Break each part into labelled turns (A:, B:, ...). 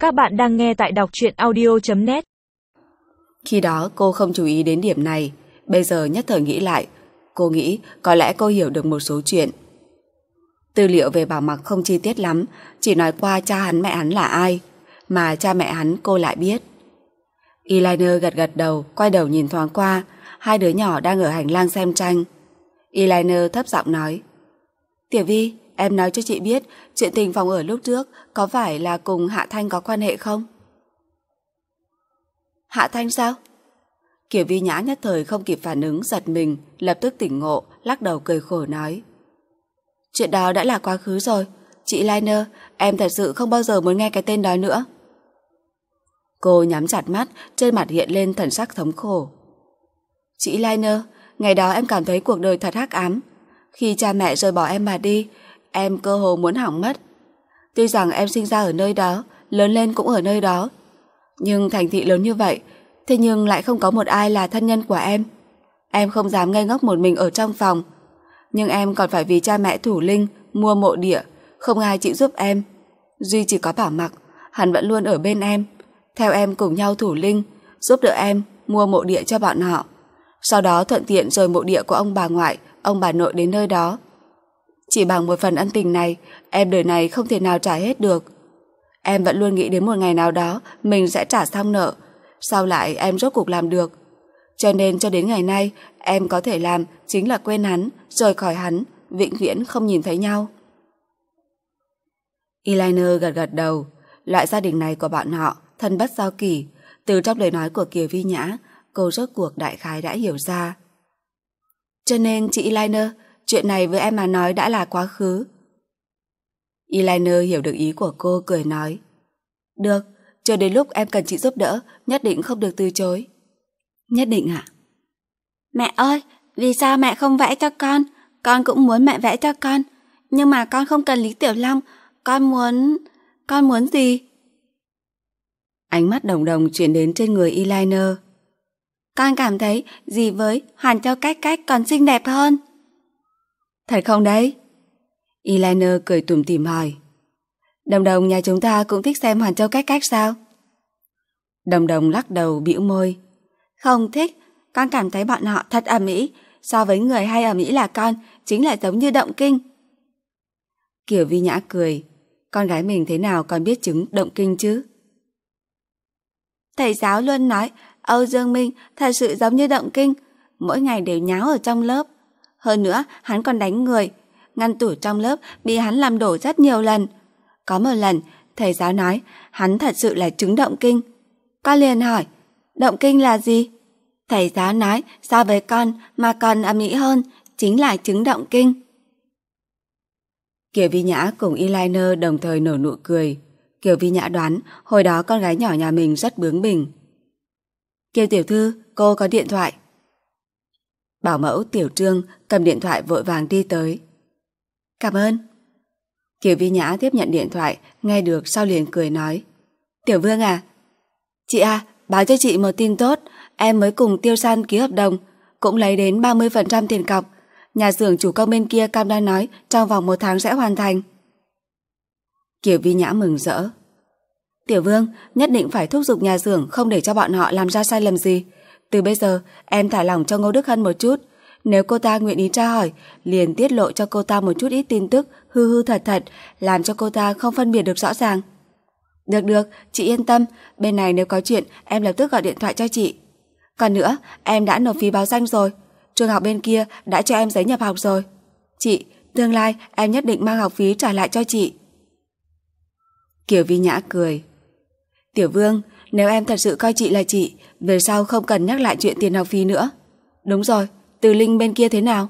A: Các bạn đang nghe tại đọc truyện audio.net.
B: Khi đó cô không chú ý đến điểm này, bây giờ nhất thời nghĩ lại, cô nghĩ có lẽ cô hiểu được một số chuyện. Tư liệu về Bảo Mặc không chi tiết lắm, chỉ nói qua cha hắn mẹ hắn là ai, mà cha mẹ hắn cô lại biết. Eliner gật gật đầu, quay đầu nhìn thoáng qua, hai đứa nhỏ đang ở hành lang xem tranh. Eliner thấp giọng nói: Tiểu Vi, em nói cho chị biết chuyện tình phòng ở lúc trước có phải là cùng Hạ Thanh có quan hệ không? Hạ Thanh sao? Kiều Vi Nhã nhất thời không kịp phản ứng, giật mình, lập tức tỉnh ngộ, lắc đầu cười khổ nói: Chuyện đó đã là quá khứ rồi. Chị Liner, em thật sự không bao giờ muốn nghe cái tên đó nữa. Cô nhắm chặt mắt, trên mặt hiện lên thần sắc thống khổ. Chị Liner, ngày đó em cảm thấy cuộc đời thật hắc ám. Khi cha mẹ rời bỏ em mà đi, em cơ hồ muốn hỏng mất. Tuy rằng em sinh ra ở nơi đó, lớn lên cũng ở nơi đó, nhưng thành thị lớn như vậy, thế nhưng lại không có một ai là thân nhân của em. Em không dám ngây ngốc một mình ở trong phòng, nhưng em còn phải vì cha mẹ thủ linh mua mộ địa, không ai chịu giúp em. Duy chỉ có Bảo Mặc, hắn vẫn luôn ở bên em, theo em cùng nhau thủ linh, giúp đỡ em mua mộ địa cho bọn họ. Sau đó thuận tiện rời mộ địa của ông bà ngoại, ông bà nội đến nơi đó. Chỉ bằng một phần ân tình này, em đời này không thể nào trả hết được. Em vẫn luôn nghĩ đến một ngày nào đó mình sẽ trả xong nợ. Sau lại em rốt cuộc làm được. Cho nên cho đến ngày nay, em có thể làm chính là quên hắn, rời khỏi hắn, vĩnh viễn không nhìn thấy nhau. Eliner gật gật đầu. Loại gia đình này của bọn họ thân bất giao kỷ. Từ trong lời nói của Kiều Vi Nhã, cô rốt cuộc đại khái đã hiểu ra. Cho nên chị Eliner, chuyện này với em mà nói đã là quá khứ. Eliner hiểu được ý của cô, cười nói: Được, cho đến lúc em cần chị giúp đỡ, nhất định không được từ chối. Nhất định ạ?
C: Mẹ ơi, vì sao mẹ không vẽ cho con? Con cũng muốn mẹ vẽ cho con, nhưng mà con không cần Lý Tiểu Long, con muốn gì?
B: Ánh mắt Đồng Đồng chuyển đến trên người Eliner.
C: Con cảm thấy gì với Hoàn Châu Cách Cách còn xinh đẹp hơn.
B: Thật không đấy? Eliner cười tủm tỉm hỏi. Đồng Đồng nhà chúng ta cũng thích xem Hoàn Châu Cách Cách sao? Đồng Đồng lắc đầu bĩu môi.
C: Không thích, con cảm thấy bọn họ thật ầm ĩ, so với người hay ầm ĩ là con, chính là giống như Động Kinh.
B: Kiều Vi Nhã cười. Con gái mình thế nào con biết chứng Động Kinh chứ?
C: Thầy giáo luôn nói Âu Dương Minh thật sự giống như Động Kinh, mỗi ngày đều nháo ở trong lớp. Hơn nữa, hắn còn đánh người. Ngăn tủ trong lớp bị hắn làm đổ rất nhiều lần. Có một lần, thầy giáo nói hắn thật sự là chứng Động Kinh. Con liền hỏi, Động Kinh là gì? Thầy giáo nói so với con mà còn ầm ĩ hơn, chính là chứng Động Kinh.
B: Kiều Vi Nhã cùng Eliner đồng thời nở nụ cười. Kiều Vi Nhã đoán hồi đó con gái nhỏ nhà mình rất bướng bỉnh. Kiều tiểu thư, cô có điện thoại. Bảo mẫu Tiểu Trương cầm điện thoại vội vàng đi tới. Cảm ơn. Kiều Vi Nhã tiếp nhận điện thoại, nghe được sau liền cười nói. Tiểu Vương à? Chị à, báo cho chị một tin tốt, em mới cùng Tiêu San ký hợp đồng, cũng lấy đến 30% tiền cọc. Nhà xưởng chủ công bên kia cam đoan nói trong vòng 1 tháng sẽ hoàn thành. Kiều Vi Nhã mừng rỡ. Tiểu Vương, nhất định phải thúc giục nhà xưởng không để cho bọn họ làm ra sai lầm gì. Từ bây giờ, em thả lỏng cho Ngô Đức Hân một chút. Nếu cô ta nguyện ý tra hỏi, liền tiết lộ cho cô ta một chút ít tin tức hư hư thật thật, làm cho cô ta không phân biệt được rõ ràng. Được, chị yên tâm, bên này nếu có chuyện em lập tức gọi điện thoại cho chị. Còn nữa, em đã nộp phí báo danh rồi. Trường học bên kia đã cho em giấy nhập học rồi. Chị, tương lai em nhất định mang học phí trả lại cho chị. Kiều Vi Nhã cười. Tiểu Vương, nếu em thật sự coi chị là chị, về sau không cần nhắc lại chuyện tiền học phí nữa. Đúng rồi, Từ Linh bên kia thế nào?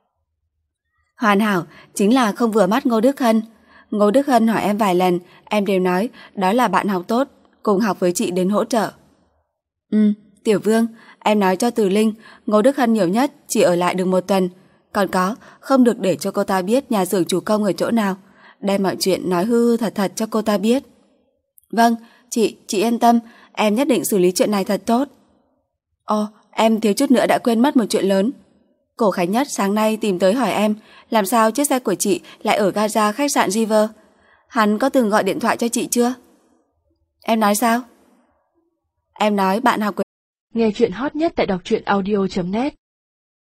B: Hoàn hảo, chính là không vừa mắt Ngô Đức Hân. Ngô Đức Hân hỏi em vài lần, em đều nói đó là bạn học tốt, cùng học với chị đến hỗ trợ. Tiểu Vương, em nói cho Từ Linh, Ngô Đức Hân nhiều nhất chỉ ở lại được 1 tuần. Còn có, không được để cho cô ta biết nhà xưởng chủ công ở chỗ nào. Đem mọi chuyện nói hư thật thật cho cô ta biết. Vâng, chị yên tâm, em nhất định xử lý chuyện này thật tốt. Ồ, em thiếu chút nữa đã quên mất một chuyện lớn. Cổ Khánh Nhất sáng nay tìm tới hỏi em làm sao chiếc xe của chị lại ở gara khách sạn River. Hắn có từng gọi điện thoại cho chị chưa? Em nói sao? Em nói bạn học
A: Nghe chuyện hot nhất tại đọc truyện audio.net